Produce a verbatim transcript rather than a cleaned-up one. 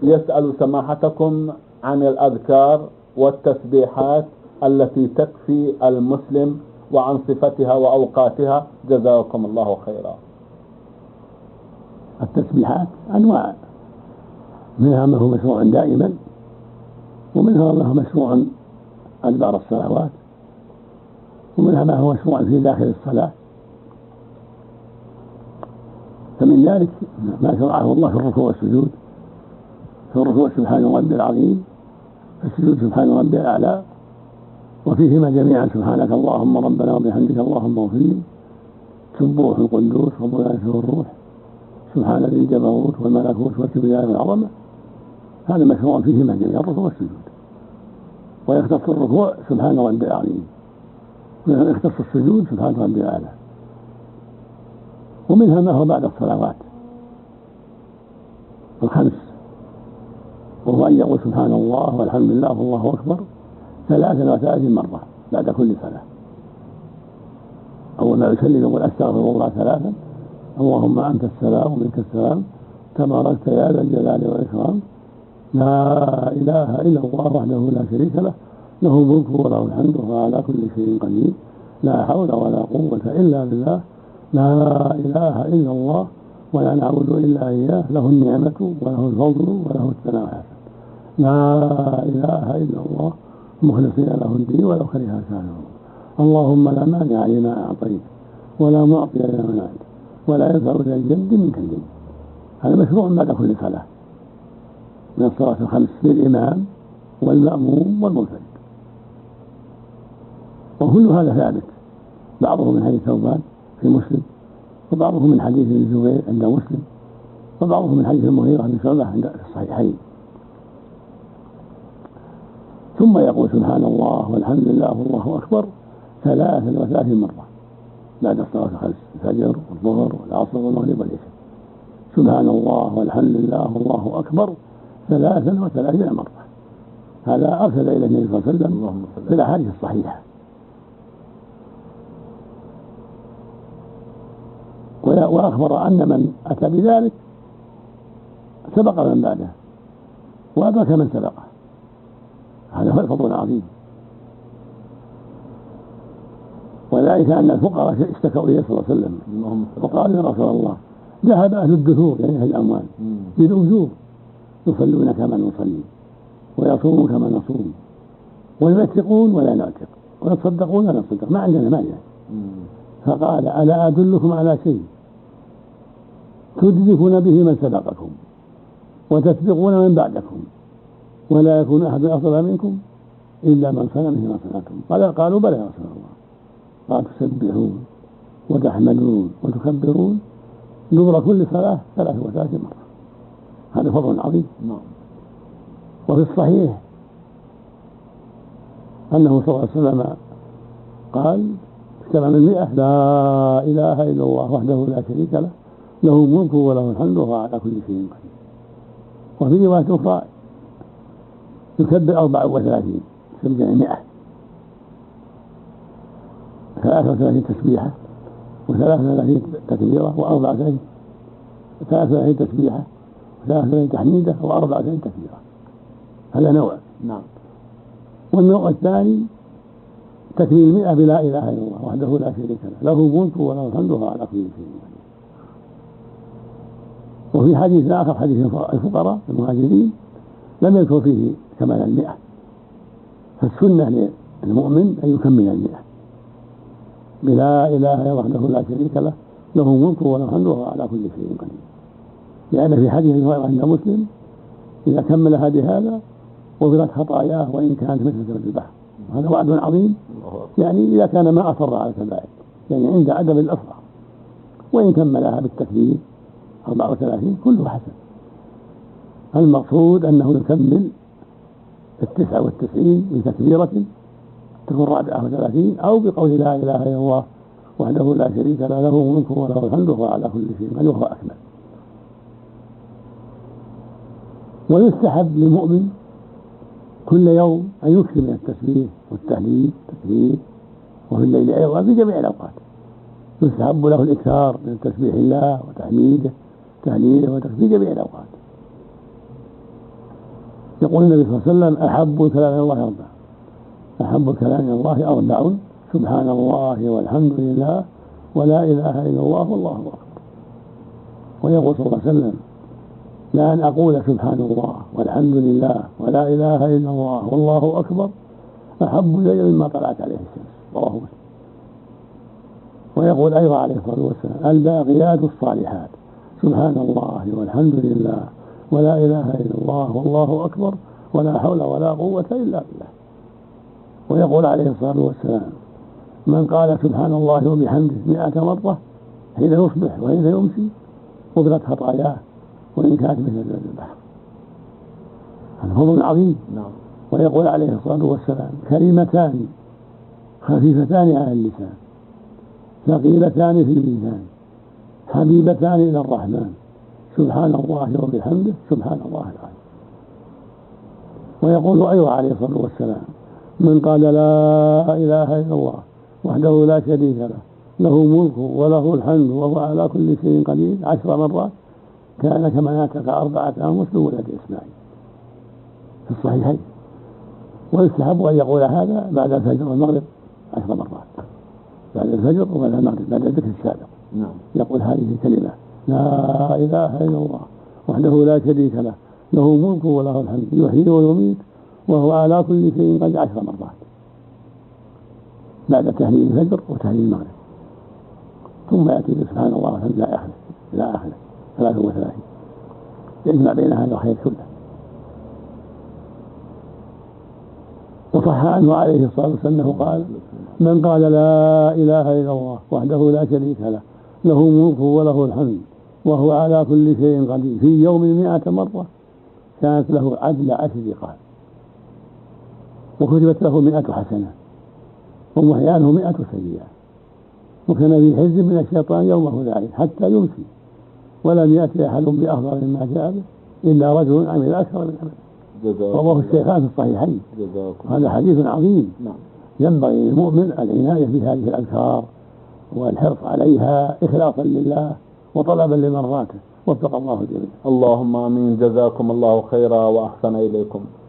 يسأل سماحتكم عن الأذكار والتسبيحات التي تكفي المسلم وعن صفتها وأوقاتها، جزاكم الله خيرا. التسبيحات أنواع، منها ما هو مشروع دائما، ومنها ما هو مشروع أدبار الصلوات، ومنها ما هو مشروع في داخل الصلاة. فمن ذلك ما شرعه الله في الركوع والسجود. في الركوع سبحان ربي العظيم، في السجود سبحان ربي الأعلى، وفيهما جميعا سبحانك اللهم ربنا وبحمدك اللهم اغفر لي، سبوح القدوس رب العزة والروح، سبحان ذي الجبروت والملكوت والكبرياء والعظمة. هذا مشروع فيهما جميعا الركوع والسجود. ويختص الركوع سبحان ربي العظيم، ويختص السجود سبحان ربي الأعلى. ومنها ما هو بعد الصلوات الخمس، وهو أن يقول سبحان الله والحمد لله والله أكبر ثلاثا وثلاثين مرة بعد كل صلاة. أول ما يسلم يقول أستغفر الله ثلاثا، اللهم أنت السلام ومنك السلام تباركت يا ذا الجلال والإكرام، لا إله إلا الله وحده لا شريك له، له الملك وله الحمد وهو على كل شيء قدير، لا حول ولا قوة إلا بالله، لا إله إلا الله ولا نعبد إلا إياه، له النعمة وله الفضل وله الثناء الحسن، لا إله إلا الله مخلصين له الدين ولو كره الكافرون، اللهم لا مانع لما أعطيت ولا معطي لما منعت ولا ينفع ذا الجد منك الجد. هذا مشروع بعد كل صلاة من الصلاة الخمس للإمام والمأموم والمنفرد. وكل هذا ثابت، بعضه من حديث ثوبان في مسلم، وبعضه من حديث الزبير عند مسلم، وبعضه من حديث المغيرة بن شعبة عند الصحيحين. ثم يقول سبحان الله والحمد لله والله أكبر ثلاثا وثلاثين مرة بعد الصلاة الخمس، الفجر والظهر والعصر والمغرب والعشاء. سبحان الله والحمد لله والله أكبر ثلاثا وثلاثين مرة. هذا أرشد إلى النبي صلى الله عليه وسلم في الأحاديث الصحيحة. وأخبر أن من أتى بذلك سبق من بعده وأدرك من سبقه. هذا هو الفضل العظيم. وذلك أن الفقراء اشتكوا إليه صلى الله عليه وسلم وقالوا يا رسول الله ذهب أهل الدثور يعني أهل الأموال بالأجور، يصلون كما نصلي ويصومون كما نصوم وينفقون ولا نعتق ويتصدقون ولا نصدق، ما عندنا مال يعني. فقال ألا أدلكم على شيء تدركون به من سبقكم وتسبقون من بعدكم ولا يكون أحد أفضل منكم إلا من صنع مثل ما صنعتم؟ قال قالوا بلى يا رسول الله. قال تسبحون وتحمدون وتكبرون دبر كل صلاة ثلاث وثلاثين مرة. هذا فضل عظيم. وفي الصحيح أنه صلى الله عليه وسلم قال اجتمع من مئة لا إله إلا الله وحده لا شريك له، له الملك وله الحمد وهو على كل شيء قدير. وفي رواية أخرى يكبر أربع وثلاثين سبع مئة، ثلاثة وثلاثين تسبيحة وثلاثة وثلاثين تكبيرة وأربعة وثلاثين ثلاثة وثلاثين تسبيحة وثلاثة وثلاثين تحميدة وأربعة وثلاثين تكبيرة. هذا نوع. نعم. والنوع الثاني تكميل مئة بلا إله إلا الله وحده لا شريك له، له الملك وله الحمد وهو على كل شيء قدير. وفي حديث آخر حديث الفقراء المهاجرين لم يذكر فيه كمال المئة، فالسنة للمؤمن أن يكمل المئة بلا إله إلا الله وحده لا شريك له، له الملك وله الحمد وهو على كل شيء قدير. لأن في حديث عند مسلم إذا كمل هذه هذا غفرت خطاياه وإن كانت مثل زبد البحر. هذا وعد عظيم، يعني إذا كان ما أصر على الكبائر، يعني عند عدم الإصرار، وإن كملها بالتكبير أربعة وثلاثين كله حسن. المقصود أنه يكمل التسعة والتسعين بتكبيرة تكون رابعة وثلاثين أو بقول لا إله إلا الله وحده لا شريك له، له الملك وله الحمد وهو على كل شيء قدير وهو أكمل. ويستحب للمؤمن كل يوم أن يكثر من التسبيح والتهليل والتكبير، وفي الليل أيضا في جميع الأوقات يستحب له الإكثار من تسبيح الله وتحميده تهليله وتكبيره في جميع الأوقات. يقول النبي صلى الله عليه وسلم أحب الكلام إلى الله أربع أحب الكلام إلى الله أربع سبحان الله والحمد لله ولا إله إلا الله والله أكبر. ويقول صلى الله عليه وسلم لأن أقول سبحان الله والحمد لله ولا إله إلا الله والله أكبر أحب إلي مما طلعت عليه الشمس رواه مسلم. ويقول أيضا عليه الصلاة والسلام الباقيات الصالحات سبحان الله والحمد لله ولا إله إلا الله والله أكبر ولا حول ولا قوة إلا بالله. ويقول عليه الصلاة والسلام من قال سبحان الله وبحمده مئة مرة حين يصبح وحين يمسي غفرت خطاياه وإن كانت مثل زبد البحر. هذا فضل عظيم. نعم. ويقول عليه الصلاة والسلام كلمتان خفيفتان على اللسان ثقيلتان في الميزان حبيبتان إلى الرحمن سبحان الله وبحمده سبحان الله العظيم. ويقول أيضا عليه الصلاة والسلام من قال لا إله إلا الله وحده لا شريك له له ملك وله الحمد وهو على كل شيء قدير عشر مرات كان كما ناتك أربعة أنفس لولد إسماعيل في الصحيحين. ويستحب أن يقول هذا بعد الفجر والمغرب عشر مرات بعد الفجر وبعد المغرب بعد الذكر السابق. نعم. يقول هذه الكلمة لا إله إلا الله وحده لا شريك له له ملك وله الحمد يحيي ويميت وهو على كل شيء قدير عشر مرات بعد تهليل الفجر وتهليل المغرب. ثم يأتي سبحان الله والحمد لله آخره إلى آخره ثلاثة وثلاثين يجمع بين هذا الخير كله. وصح عنه عليه الصلاة والسلام أنه قال من قال لا إله إلا الله وحده لا شريك له له ملك وله الحمد وهو على كل شيء قدير في يوم مئة مرة كانت له عدل عشر رقاب وكتبت له مئة حسنة ومحيانه مئة سيئة وكان في حزب من الشيطان يومه ذلك حتى يمسي ولم يأتي أحد بأفضل مما جاء به إلا رجل عمل أكثر من عمله. رواه الشيخان في الصحيحين. هذا حديث عظيم. نعم. ينبغي للمؤمن العناية بهذه الأذكار والحرص عليها إخلاصا لله وطلبا لمرضاته وفق الله الجميع. اللهم آمين. جزاكم الله خيرا وأحسن إليكم.